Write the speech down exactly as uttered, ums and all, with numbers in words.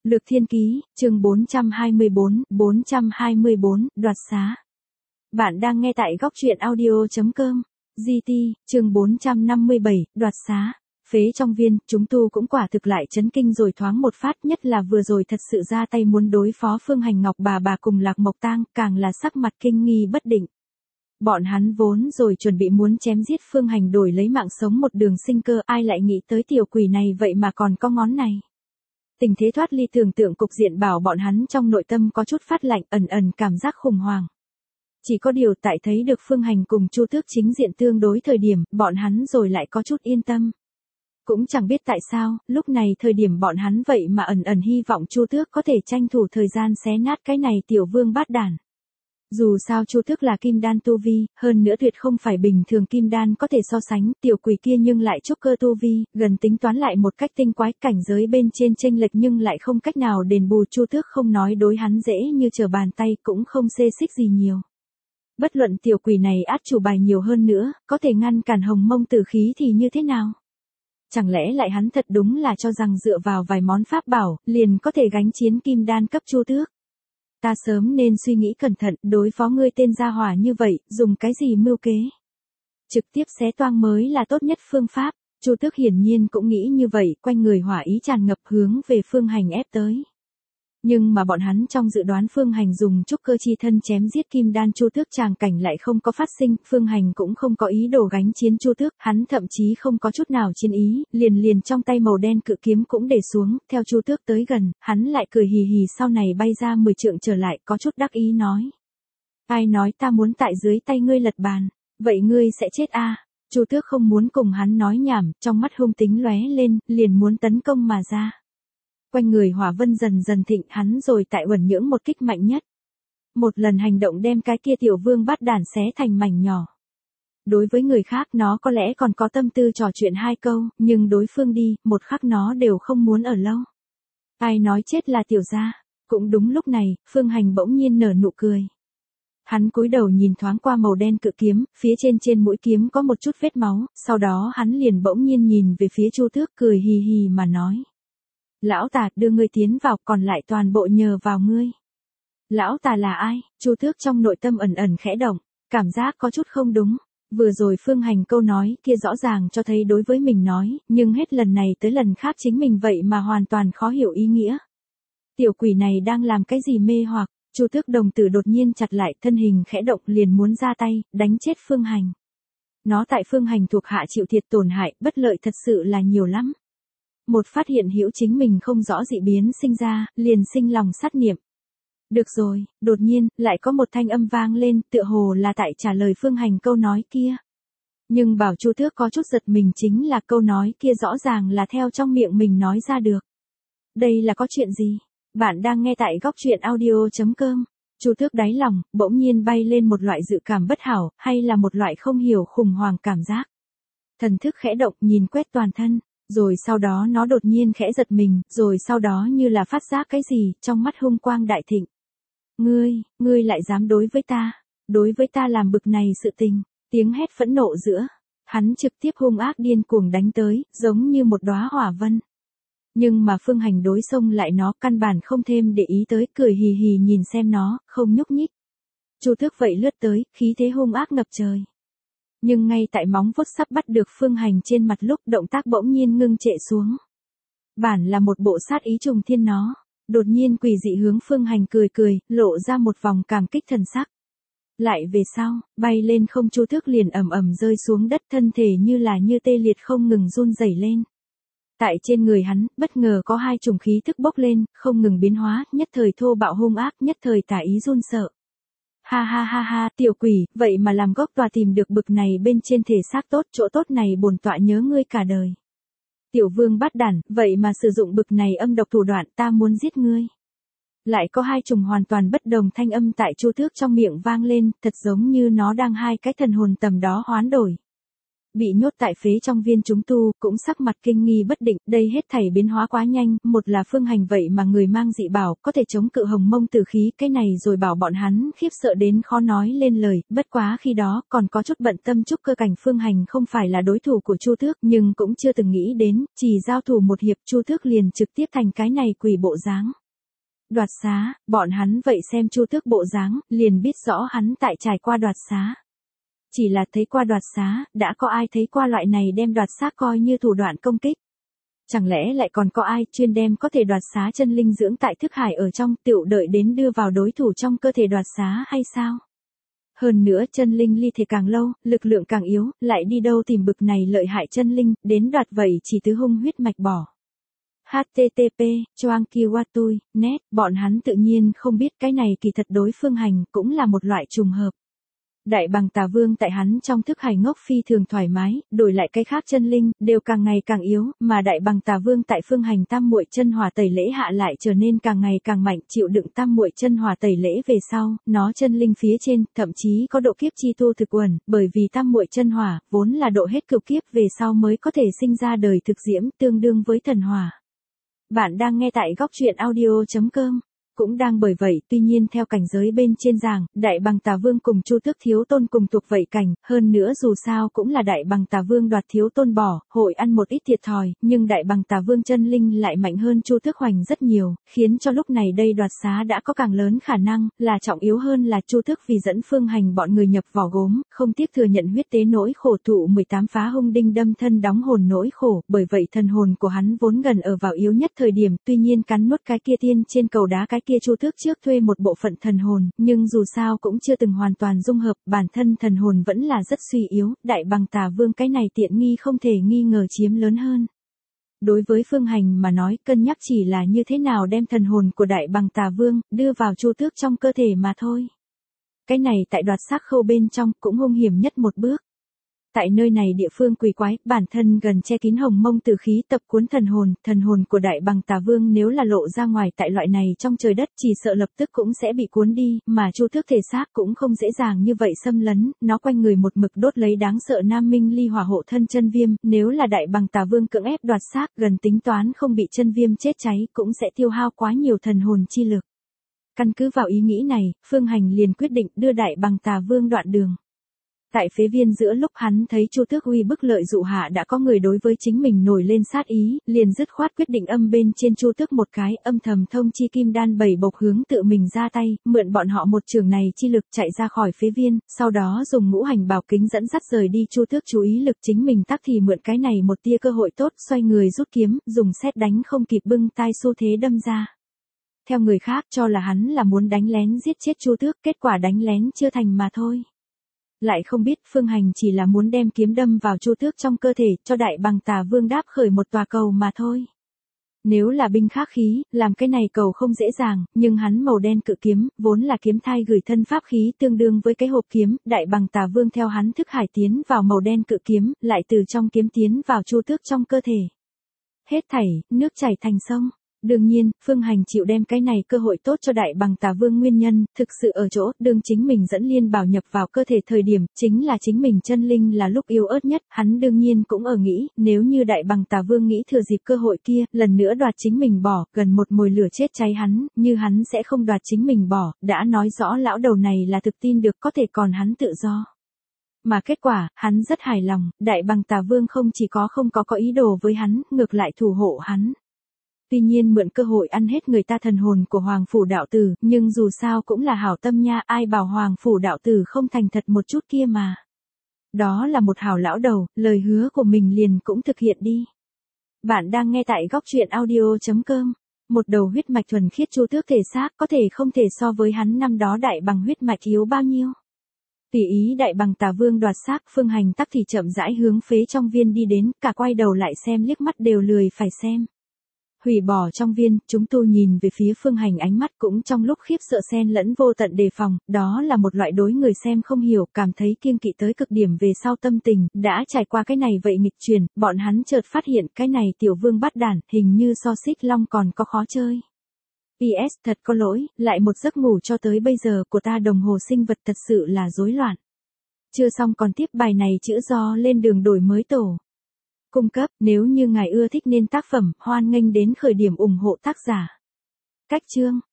Lược Thiên Ký, chương bốn trăm hai mươi bốn, bốn trăm hai mươi bốn, đoạt xá. Bạn đang nghe tại góc truyện audio chấm com. giê tê, chương bốn trăm năm mươi bảy, đoạt xá. Phế trong viên, chúng tu cũng quả thực lại chấn kinh rồi thoáng một phát, nhất là vừa rồi thật sự ra tay muốn đối phó Phương Hành Ngọc bà bà cùng Lạc Mộc Tang, càng là sắc mặt kinh nghi bất định. Bọn hắn vốn rồi chuẩn bị muốn chém giết Phương Hành đổi lấy mạng sống một đường sinh cơ, ai lại nghĩ tới tiểu quỷ này vậy mà còn có ngón này. Tình thế thoát ly tưởng tượng cục diện bảo bọn hắn trong nội tâm có chút phát lạnh, ẩn ẩn cảm giác khủng hoảng. Chỉ có điều tại thấy được Phương Hành cùng Chu Tước chính diện tương đối thời điểm, bọn hắn rồi lại có chút yên tâm. Cũng chẳng biết tại sao, lúc này thời điểm bọn hắn vậy mà ẩn ẩn hy vọng Chu Tước có thể tranh thủ thời gian xé nát cái này tiểu vương bát đản. Dù sao Chu Tước là kim đan tu vi, hơn nữa tuyệt không phải bình thường kim đan có thể so sánh, tiểu quỷ kia nhưng lại trúc cơ tu vi, gần tính toán lại một cách tinh quái, cảnh giới bên trên chênh lệch nhưng lại không cách nào đền bù. Chu Tước không nói đối hắn dễ như trở bàn tay, cũng không xê xích gì nhiều. Bất luận tiểu quỷ này át chủ bài nhiều hơn nữa, có thể ngăn cản Hồng Mông Tử khí thì như thế nào? Chẳng lẽ lại hắn thật đúng là cho rằng dựa vào vài món pháp bảo, liền có thể gánh chiến kim đan cấp Chu Tước? Ta sớm nên suy nghĩ cẩn thận, đối phó ngươi tên gia hỏa như vậy, dùng cái gì mưu kế? Trực tiếp xé toang mới là tốt nhất phương pháp. Chu Tước hiển nhiên cũng nghĩ như vậy, quanh người hỏa ý tràn ngập hướng về Phương Hành ép tới. Nhưng mà bọn hắn trong dự đoán Phương Hành dùng trúc cơ chi thân chém giết kim đan Chu Tước tràng cảnh lại không có phát sinh, Phương Hành cũng không có ý đồ gánh chiến Chu Tước, hắn thậm chí không có chút nào chiến ý, liền liền trong tay màu đen cự kiếm cũng để xuống, theo Chu Tước tới gần, hắn lại cười hì hì sau này bay ra mười trượng trở lại, có chút đắc ý nói. Ai nói ta muốn tại dưới tay ngươi lật bàn, vậy ngươi sẽ chết a. Chu Tước không muốn cùng hắn nói nhảm, trong mắt hung tính lóe lên, liền muốn tấn công mà ra. Quanh người hỏa vân dần dần thịnh, hắn rồi tại uẩn nhưỡng một kích mạnh nhất. Một lần hành động đem cái kia tiểu vương bát đản xé thành mảnh nhỏ. Đối với người khác nó có lẽ còn có tâm tư trò chuyện hai câu, nhưng đối phương đi, một khắc nó đều không muốn ở lâu. Ai nói chết là tiểu gia. Cũng đúng lúc này, Phương Hành bỗng nhiên nở nụ cười. Hắn cúi đầu nhìn thoáng qua màu đen cự kiếm, phía trên trên mũi kiếm có một chút vết máu, sau đó hắn liền bỗng nhiên nhìn về phía Chu Tước, cười hì hì mà nói. Lão tà đưa ngươi tiến vào, còn lại toàn bộ nhờ vào ngươi. Lão tà là ai? Chu Tước trong nội tâm ẩn ẩn khẽ động, cảm giác có chút không đúng. Vừa rồi Phương Hành câu nói kia rõ ràng cho thấy đối với mình nói, nhưng hết lần này tới lần khác chính mình vậy mà hoàn toàn khó hiểu ý nghĩa. Tiểu quỷ này đang làm cái gì mê hoặc? Chu Tước đồng tử đột nhiên chặt lại, thân hình khẽ động liền muốn ra tay, đánh chết Phương Hành. Nó tại Phương Hành thuộc hạ chịu thiệt tổn hại, bất lợi thật sự là nhiều lắm. Một phát hiện hữu chính mình không rõ dị biến sinh ra, liền sinh lòng sát niệm. Được rồi, đột nhiên, lại có một thanh âm vang lên, tựa hồ là tại trả lời Phương Hành câu nói kia. Nhưng bảo Chu Tước có chút giật mình chính là câu nói kia rõ ràng là theo trong miệng mình nói ra được. Đây là có chuyện gì? Bạn đang nghe tại góc truyện audio chấm com. Chu Tước đáy lòng, bỗng nhiên bay lên một loại dự cảm bất hảo, hay là một loại không hiểu khủng hoảng cảm giác. Thần thức khẽ động nhìn quét toàn thân. Rồi sau đó nó đột nhiên khẽ giật mình, rồi sau đó như là phát giác cái gì, trong mắt hung quang đại thịnh. Ngươi, ngươi lại dám đối với ta, đối với ta làm bực này sự tình, tiếng hét phẫn nộ giữa. Hắn trực tiếp hung ác điên cuồng đánh tới, giống như một đóa hỏa vân. Nhưng mà Phương Hành đối xông lại nó, căn bản không thêm để ý tới, cười hì hì nhìn xem nó, không nhúc nhích. Chu Tước vậy lướt tới, khí thế hung ác ngập trời. Nhưng ngay tại móng vuốt sắp bắt được Phương Hành trên mặt lúc động tác bỗng nhiên ngưng trệ xuống. Bản là một bộ sát ý trùng thiên nó, đột nhiên quỷ dị hướng Phương Hành cười cười, lộ ra một vòng cảm kích thần sắc. Lại về sau, bay lên không Chu Tước liền ầm ầm rơi xuống đất, thân thể như là như tê liệt không ngừng run rẩy lên. Tại trên người hắn, bất ngờ có hai chủng khí tức bốc lên, không ngừng biến hóa, nhất thời thô bạo hung ác, nhất thời tà ý run sợ. Ha ha ha ha, tiểu quỷ, vậy mà làm gốc tòa tìm được bực này bên trên thể xác tốt, chỗ tốt này bổn tọa nhớ ngươi cả đời. Tiểu vương bát đản, vậy mà sử dụng bực này âm độc thủ đoạn, ta muốn giết ngươi. Lại có hai trùng hoàn toàn bất đồng thanh âm tại Chu Tước trong miệng vang lên, thật giống như nó đang hai cái thần hồn tầm đó hoán đổi. bị nhốt tại phế trong viên chúng tu, cũng sắc mặt kinh nghi bất định, đây hết thảy biến hóa quá nhanh, một là Phương Hành vậy mà người mang dị bảo, có thể chống cự hồng mông tử khí, cái này rồi bảo bọn hắn khiếp sợ đến khó nói lên lời, bất quá khi đó, còn có chút bận tâm Trúc Cơ cảnh Phương Hành không phải là đối thủ của Chu Tước, nhưng cũng chưa từng nghĩ đến, chỉ giao thủ một hiệp Chu Tước liền trực tiếp thành cái này quỷ bộ dáng. Đoạt xá, bọn hắn vậy xem Chu Tước bộ dáng, liền biết rõ hắn tại trải qua đoạt xá. Chỉ là thấy qua đoạt xá, đã có ai thấy qua loại này đem đoạt xác coi như thủ đoạn công kích. Chẳng lẽ lại còn có ai chuyên đem có thể đoạt xá chân linh dưỡng tại thức hải ở trong tựu đợi đến đưa vào đối thủ trong cơ thể đoạt xá hay sao? Hơn nữa chân linh ly thể càng lâu, lực lượng càng yếu, lại đi đâu tìm bực này lợi hại chân linh, đến đoạt vậy chỉ tứ hung huyết mạch bỏ. H T T P, Choang Kiwatui, net, bọn hắn tự nhiên không biết cái này kỳ thật đối Phương Hành cũng là một loại trùng hợp. Đại Bằng Tà Vương tại hắn trong thức hải ngốc phi thường thoải mái, đổi lại cái khác chân linh, đều càng ngày càng yếu, mà Đại Bằng Tà Vương tại Phương Hành tam muội chân hỏa tẩy lễ hạ lại trở nên càng ngày càng mạnh, chịu đựng tam muội chân hỏa tẩy lễ về sau, nó chân linh phía trên, thậm chí có độ kiếp chi tu thực uẩn, bởi vì tam muội chân hỏa, vốn là độ hết cực kiếp về sau mới có thể sinh ra đời thực diễm, tương đương với thần hỏa. Bạn đang nghe tại góc truyện audio chấm com. Cũng đang bởi vậy, tuy nhiên theo cảnh giới bên trên giảng, Đại Bằng Tà Vương cùng Chu Tước Thiếu Tôn cùng thuộc vậy cảnh, hơn nữa dù sao cũng là Đại Bằng Tà Vương đoạt Thiếu Tôn bỏ, hội ăn một ít thiệt thòi, nhưng Đại Bằng Tà Vương chân linh lại mạnh hơn Chu Tước Hoành rất nhiều, khiến cho lúc này đây đoạt xá đã có càng lớn khả năng, là trọng yếu hơn là Chu Tước vì dẫn Phương Hành bọn người nhập vỏ gốm, không tiếc thừa nhận huyết tế nỗi khổ thụ mười tám phá hung đinh đâm thân đóng hồn nỗi khổ, bởi vậy thần hồn của hắn vốn gần ở vào yếu nhất thời điểm, tuy nhiên cắn nuốt cái kia tiên trên cầu đá cái kia Chu Tước trước thuê một bộ phận thần hồn, nhưng dù sao cũng chưa từng hoàn toàn dung hợp, bản thân thần hồn vẫn là rất suy yếu, Đại Bằng Tà Vương cái này tiện nghi không thể nghi ngờ chiếm lớn hơn. Đối với Phương Hành mà nói, cân nhắc chỉ là như thế nào đem thần hồn của Đại Bằng Tà Vương đưa vào Chu Tước trong cơ thể mà thôi. Cái này tại đoạt xác khâu bên trong cũng hung hiểm nhất một bước. Tại nơi này địa phương quỷ quái, bản thân gần che kín hồng mông tử khí tập cuốn thần hồn, thần hồn của Đại Bằng Tà Vương nếu là lộ ra ngoài tại loại này trong trời đất chỉ sợ lập tức cũng sẽ bị cuốn đi, mà Chu Tước thể xác cũng không dễ dàng như vậy xâm lấn, nó quanh người một mực đốt lấy đáng sợ Nam Minh Ly hỏa hộ thân chân viêm, nếu là Đại Bằng Tà Vương cưỡng ép đoạt xác gần tính toán không bị chân viêm chết cháy cũng sẽ tiêu hao quá nhiều thần hồn chi lực. Căn cứ vào ý nghĩ này, Phương Hành liền quyết định đưa Đại Bằng Tà Vương đoạn đường. Tại phế viên giữa lúc hắn thấy Chu Tước uy bức lợi dụ hạ đã có người đối với chính mình nổi lên sát ý, liền dứt khoát quyết định âm bên trên Chu Tước một cái, âm thầm thông chi kim đan bảy bộc hướng tự mình ra tay, mượn bọn họ một trường này chi lực chạy ra khỏi phế viên, sau đó dùng ngũ hành bảo kính dẫn dắt rời đi Chu Tước chú ý lực chính mình tắc thì mượn cái này một tia cơ hội tốt, xoay người rút kiếm, dùng sét đánh không kịp bưng tai xu thế đâm ra. Theo người khác cho là hắn là muốn đánh lén giết chết Chu Tước, kết quả đánh lén chưa thành mà thôi. Lại không biết Phương Hành chỉ là muốn đem kiếm đâm vào Chu Tước trong cơ thể, cho Đại Bằng Tà Vương đáp khởi một tòa cầu mà thôi. Nếu là binh khác khí, làm cái này cầu không dễ dàng, nhưng hắn màu đen cự kiếm, vốn là kiếm thai gửi thân pháp khí tương đương với cái hộp kiếm, Đại Bằng Tà Vương theo hắn thức hải tiến vào màu đen cự kiếm, lại từ trong kiếm tiến vào Chu Tước trong cơ thể. Hết thảy, nước chảy thành sông. Đương nhiên, Phương Hành chịu đem cái này cơ hội tốt cho Đại Bằng Tà Vương nguyên nhân, thực sự ở chỗ, đương chính mình dẫn liên bảo nhập vào cơ thể thời điểm, chính là chính mình chân linh là lúc yếu ớt nhất, hắn đương nhiên cũng ở nghĩ, nếu như Đại Bằng Tà Vương nghĩ thừa dịp cơ hội kia, lần nữa đoạt chính mình bỏ, gần một mồi lửa chết cháy hắn, như hắn sẽ không đoạt chính mình bỏ, đã nói rõ lão đầu này là thực tin được có thể còn hắn tự do. Mà kết quả, hắn rất hài lòng, Đại Bằng Tà Vương không chỉ có không có có ý đồ với hắn, ngược lại thủ hộ hắn. Tuy nhiên mượn cơ hội ăn hết người ta thần hồn của Hoàng Phủ Đạo Tử, nhưng dù sao cũng là hảo tâm nha, ai bảo Hoàng Phủ Đạo Tử không thành thật một chút kia mà. Đó là một hảo lão đầu, lời hứa của mình liền cũng thực hiện đi. Bạn đang nghe tại góc truyện audio chấm com. Một đầu huyết mạch thuần khiết Chu Tước thể xác có thể không thể so với hắn năm đó Đại Bằng huyết mạch yếu bao nhiêu. Tùy ý Đại Bằng Tà Vương đoạt xác, Phương Hành tắc thì chậm rãi hướng phế trong viên đi đến, cả quay đầu lại xem liếc mắt đều lười phải xem. Hủy bỏ trong viên, chúng tu nhìn về phía Phương Hành ánh mắt cũng trong lúc khiếp sợ xen lẫn vô tận đề phòng, đó là một loại đối người xem không hiểu, cảm thấy kiêng kỵ tới cực điểm về sau tâm tình, đã trải qua cái này vậy nghịch truyền, bọn hắn chợt phát hiện cái này tiểu vương bắt đản, hình như so xích long còn có khó chơi. pê ét thật có lỗi, lại một giấc ngủ cho tới bây giờ của ta đồng hồ sinh vật thật sự là rối loạn. Chưa xong còn tiếp bài này chữ do lên đường đổi mới tổ. Cung cấp, nếu như ngài ưa thích nên tác phẩm, hoan nghênh đến khởi điểm ủng hộ tác giả. Cách chương